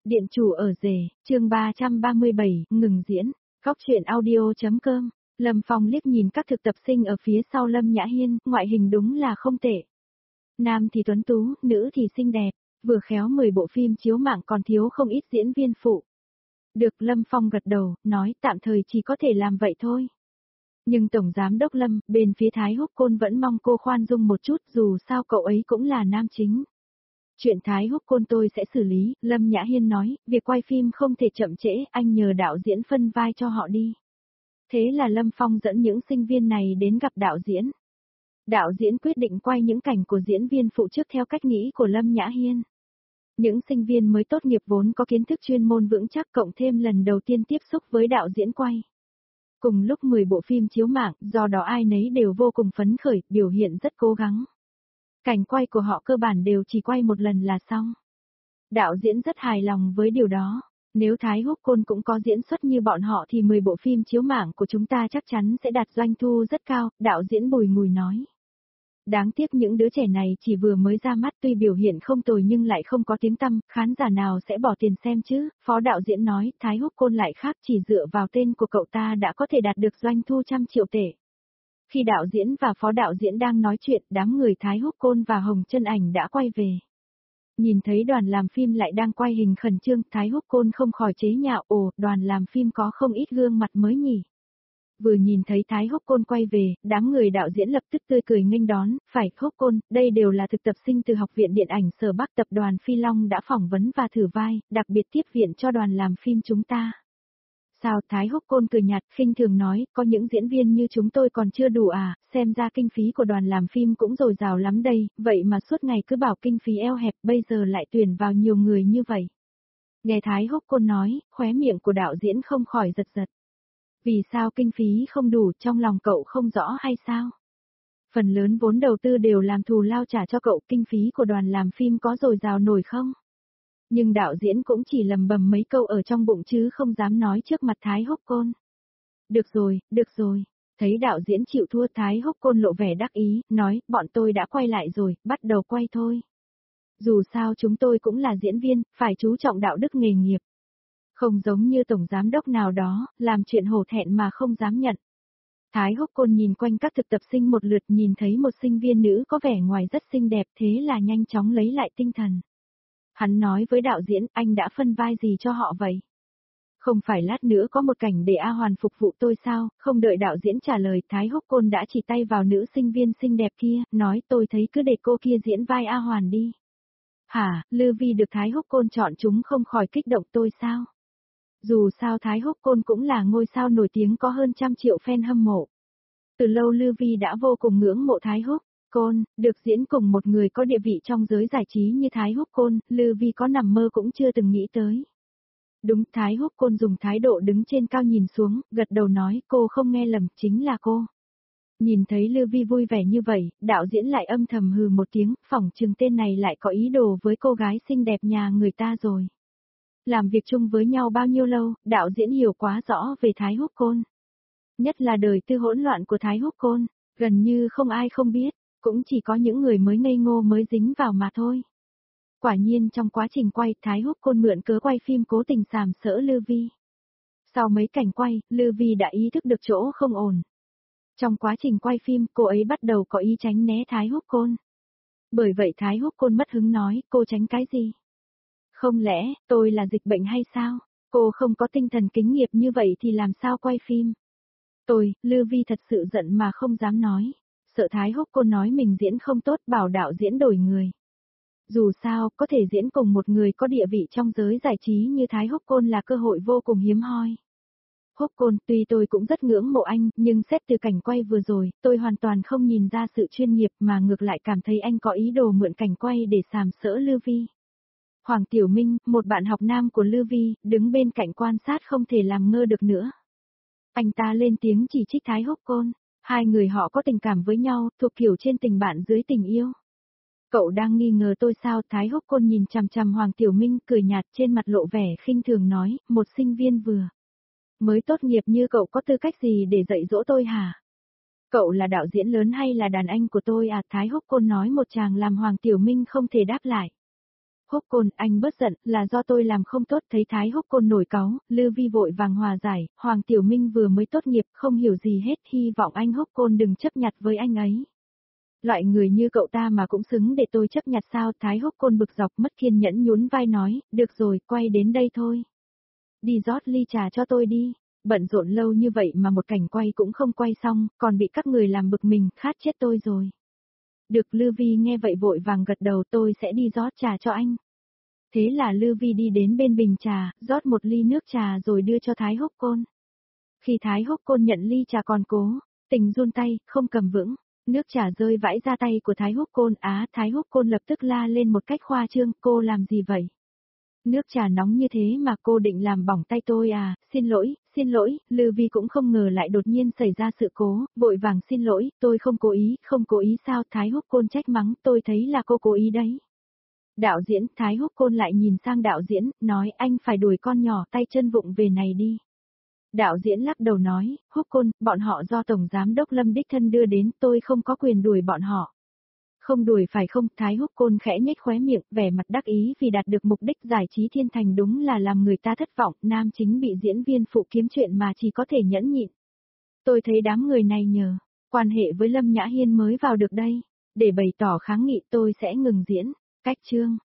Điện chủ ở rể, chương 337, ngừng diễn, góc truyện audio.com. Lâm Phong liếc nhìn các thực tập sinh ở phía sau Lâm Nhã Hiên, ngoại hình đúng là không tệ. Nam thì tuấn tú, nữ thì xinh đẹp, vừa khéo 10 bộ phim chiếu mạng còn thiếu không ít diễn viên phụ. Được, Lâm Phong gật đầu, nói tạm thời chỉ có thể làm vậy thôi. Nhưng Tổng Giám Đốc Lâm, bên phía Thái Húc Côn vẫn mong cô khoan dung một chút, dù sao cậu ấy cũng là nam chính. Chuyện Thái Húc Côn tôi sẽ xử lý, Lâm Nhã Hiên nói, việc quay phim không thể chậm trễ, anh nhờ đạo diễn phân vai cho họ đi. Thế là Lâm Phong dẫn những sinh viên này đến gặp đạo diễn. Đạo diễn quyết định quay những cảnh của diễn viên phụ trước theo cách nghĩ của Lâm Nhã Hiên. Những sinh viên mới tốt nghiệp vốn có kiến thức chuyên môn vững chắc cộng thêm lần đầu tiên tiếp xúc với đạo diễn quay. Cùng lúc 10 bộ phim chiếu mạng, do đó ai nấy đều vô cùng phấn khởi, biểu hiện rất cố gắng. Cảnh quay của họ cơ bản đều chỉ quay một lần là xong. Đạo diễn rất hài lòng với điều đó. Nếu Thái Húc Côn cũng có diễn xuất như bọn họ thì 10 bộ phim chiếu mạng của chúng ta chắc chắn sẽ đạt doanh thu rất cao, đạo diễn Bùi Ngùi nói. Đáng tiếc những đứa trẻ này chỉ vừa mới ra mắt tuy biểu hiện không tồi nhưng lại không có tiếng tăm, khán giả nào sẽ bỏ tiền xem chứ, phó đạo diễn nói, Thái Húc Côn lại khác chỉ dựa vào tên của cậu ta đã có thể đạt được doanh thu trăm triệu tệ. Khi đạo diễn và phó đạo diễn đang nói chuyện, đám người Thái Húc Côn và Hồng Chân Ảnh đã quay về. Nhìn thấy đoàn làm phim lại đang quay hình khẩn trương, Thái Húc Côn không khỏi chế nhạo, ồ, đoàn làm phim có không ít gương mặt mới nhỉ. Vừa nhìn thấy Thái Húc Côn quay về, đám người đạo diễn lập tức tươi cười nghênh đón, phải, Húc Côn, đây đều là thực tập sinh từ Học viện Điện ảnh Sở Bắc, tập đoàn Phi Long đã phỏng vấn và thử vai, đặc biệt tiếp viện cho đoàn làm phim chúng ta. Sao? Thái Húc Côn cười nhạt, khinh thường nói, có những diễn viên như chúng tôi còn chưa đủ à, xem ra kinh phí của đoàn làm phim cũng dồi dào lắm đây, vậy mà suốt ngày cứ bảo kinh phí eo hẹp, bây giờ lại tuyển vào nhiều người như vậy. Nghe Thái Húc Côn nói, khóe miệng của đạo diễn không khỏi giật giật. Vì sao kinh phí không đủ, trong lòng cậu không rõ hay sao? Phần lớn vốn đầu tư đều làm thù lao trả cho cậu, kinh phí của đoàn làm phim có dồi dào nổi không? Nhưng đạo diễn cũng chỉ lầm bầm mấy câu ở trong bụng chứ không dám nói trước mặt Thái Húc Côn. Được rồi, thấy đạo diễn chịu thua, Thái Húc Côn lộ vẻ đắc ý, nói, bọn tôi đã quay lại rồi, bắt đầu quay thôi. Dù sao chúng tôi cũng là diễn viên, phải chú trọng đạo đức nghề nghiệp. Không giống như tổng giám đốc nào đó, làm chuyện hổ thẹn mà không dám nhận. Thái Húc Côn nhìn quanh các thực tập sinh một lượt, nhìn thấy một sinh viên nữ có vẻ ngoài rất xinh đẹp, thế là nhanh chóng lấy lại tinh thần. Hắn nói với đạo diễn, anh đã phân vai gì cho họ vậy? Không phải lát nữa có một cảnh để A Hoàn phục vụ tôi sao? Không đợi đạo diễn trả lời, Thái Húc Côn đã chỉ tay vào nữ sinh viên xinh đẹp kia, nói tôi thấy cứ để cô kia diễn vai A Hoàn đi. Hả, Lư Vi được Thái Húc Côn chọn chúng không khỏi kích động tôi sao? Dù sao Thái Húc Côn cũng là ngôi sao nổi tiếng có hơn 100 triệu fan hâm mộ. Từ lâu Lư Vi đã vô cùng ngưỡng mộ Thái Húc Côn, được diễn cùng một người có địa vị trong giới giải trí như Thái Húc Côn, Lư Vi có nằm mơ cũng chưa từng nghĩ tới. Đúng, Thái Húc Côn dùng thái độ đứng trên cao nhìn xuống, gật đầu nói, cô không nghe lầm, chính là cô. Nhìn thấy Lư Vi vui vẻ như vậy, đạo diễn lại âm thầm hừ một tiếng, phỏng chừng tên này lại có ý đồ với cô gái xinh đẹp nhà người ta rồi. Làm việc chung với nhau bao nhiêu lâu, đạo diễn hiểu quá rõ về Thái Húc Côn. Nhất là đời tư hỗn loạn của Thái Húc Côn, gần như không ai không biết, cũng chỉ có những người mới ngây ngô mới dính vào mà thôi. Quả nhiên trong quá trình quay, Thái Húc Côn mượn cớ quay phim cố tình sàm sỡ Lư Vi. Sau mấy cảnh quay, Lư Vi đã ý thức được chỗ không ổn. Trong quá trình quay phim, cô ấy bắt đầu có ý tránh né Thái Húc Côn. Bởi vậy Thái Húc Côn mất hứng nói, cô tránh cái gì? Không lẽ, tôi là dịch bệnh hay sao? Cô không có tinh thần kính nghiệp như vậy thì làm sao quay phim? Lư Vi thật sự giận mà không dám nói. Sợ Thái Húc Côn nói mình diễn không tốt, bảo đạo diễn đổi người. Dù sao, có thể diễn cùng một người có địa vị trong giới giải trí như Thái Húc Côn là cơ hội vô cùng hiếm hoi. Húc Côn, tuy tôi cũng rất ngưỡng mộ anh, nhưng xét từ cảnh quay vừa rồi, tôi hoàn toàn không nhìn ra sự chuyên nghiệp mà ngược lại cảm thấy anh có ý đồ mượn cảnh quay để sàm sỡ Lư Vi. Hoàng Tiểu Minh, một bạn học nam của Lư Vi, đứng bên cạnh quan sát không thể làm ngơ được nữa. Anh ta lên tiếng chỉ trích Thái Húc Côn, hai người họ có tình cảm với nhau, thuộc kiểu trên tình bạn dưới tình yêu. Cậu đang nghi ngờ tôi sao? Thái Húc Côn nhìn chằm chằm Hoàng Tiểu Minh cười nhạt trên mặt lộ vẻ khinh thường nói, một sinh viên vừa mới tốt nghiệp như cậu có tư cách gì để dạy dỗ tôi hả? Cậu là đạo diễn lớn hay là đàn anh của tôi à? Thái Húc Côn nói một tràng làm Hoàng Tiểu Minh không thể đáp lại. Húc Côn, anh bớt giận, là do tôi làm không tốt. Thấy Thái Húc Côn nổi cáu, Lư Vi vội vàng hòa giải, Hoàng Tiểu Minh vừa mới tốt nghiệp, không hiểu gì hết, hy vọng anh Húc Côn đừng chấp nhặt với anh ấy. Loại người như cậu ta mà cũng xứng để tôi chấp nhặt sao? Thái Húc Côn bực dọc mất kiên nhẫn nhún vai nói, được rồi, quay đến đây thôi. Đi rót ly trà cho tôi đi. Bận rộn lâu như vậy mà một cảnh quay cũng không quay xong, còn bị các người làm bực mình, khát chết tôi rồi. Được, Lư Vi nghe vậy vội vàng gật đầu, tôi sẽ đi rót trà cho anh. Thế là Lư Vi đi đến bên bình trà, rót một ly nước trà rồi đưa cho Thái Húc Côn. Khi Thái Húc Côn nhận ly trà còn cố, tình run tay, không cầm vững, nước trà rơi vãi ra tay của Thái Húc Côn. Thái Húc Côn lập tức la lên một cách khoa trương, cô làm gì vậy? Nước trà nóng như thế mà cô định làm bỏng tay tôi à? Xin lỗi, Lư Vi cũng không ngờ lại đột nhiên xảy ra sự cố, vội vàng xin lỗi, tôi không cố ý sao? Thái Húc Côn trách mắng, tôi thấy là cô cố ý đấy. Đạo diễn, Thái Húc Côn lại nhìn sang đạo diễn, nói anh phải đuổi con nhỏ tay chân vụng về này đi. Đạo diễn lắc đầu nói, Húc Côn, bọn họ do Tổng Giám đốc Lâm đích thân đưa đến, tôi không có quyền đuổi bọn họ. Không đuổi phải không? Thái Húc Côn khẽ nhếch khóe miệng, vẻ mặt đắc ý vì đạt được mục đích giải trí thiên thành, đúng là làm người ta thất vọng, nam chính bị diễn viên phụ kiếm chuyện mà chỉ có thể nhẫn nhịn. Tôi thấy đám người này nhờ quan hệ với Lâm Nhã Hiên mới vào được đây, để bày tỏ kháng nghị tôi sẽ ngừng diễn. Cách chương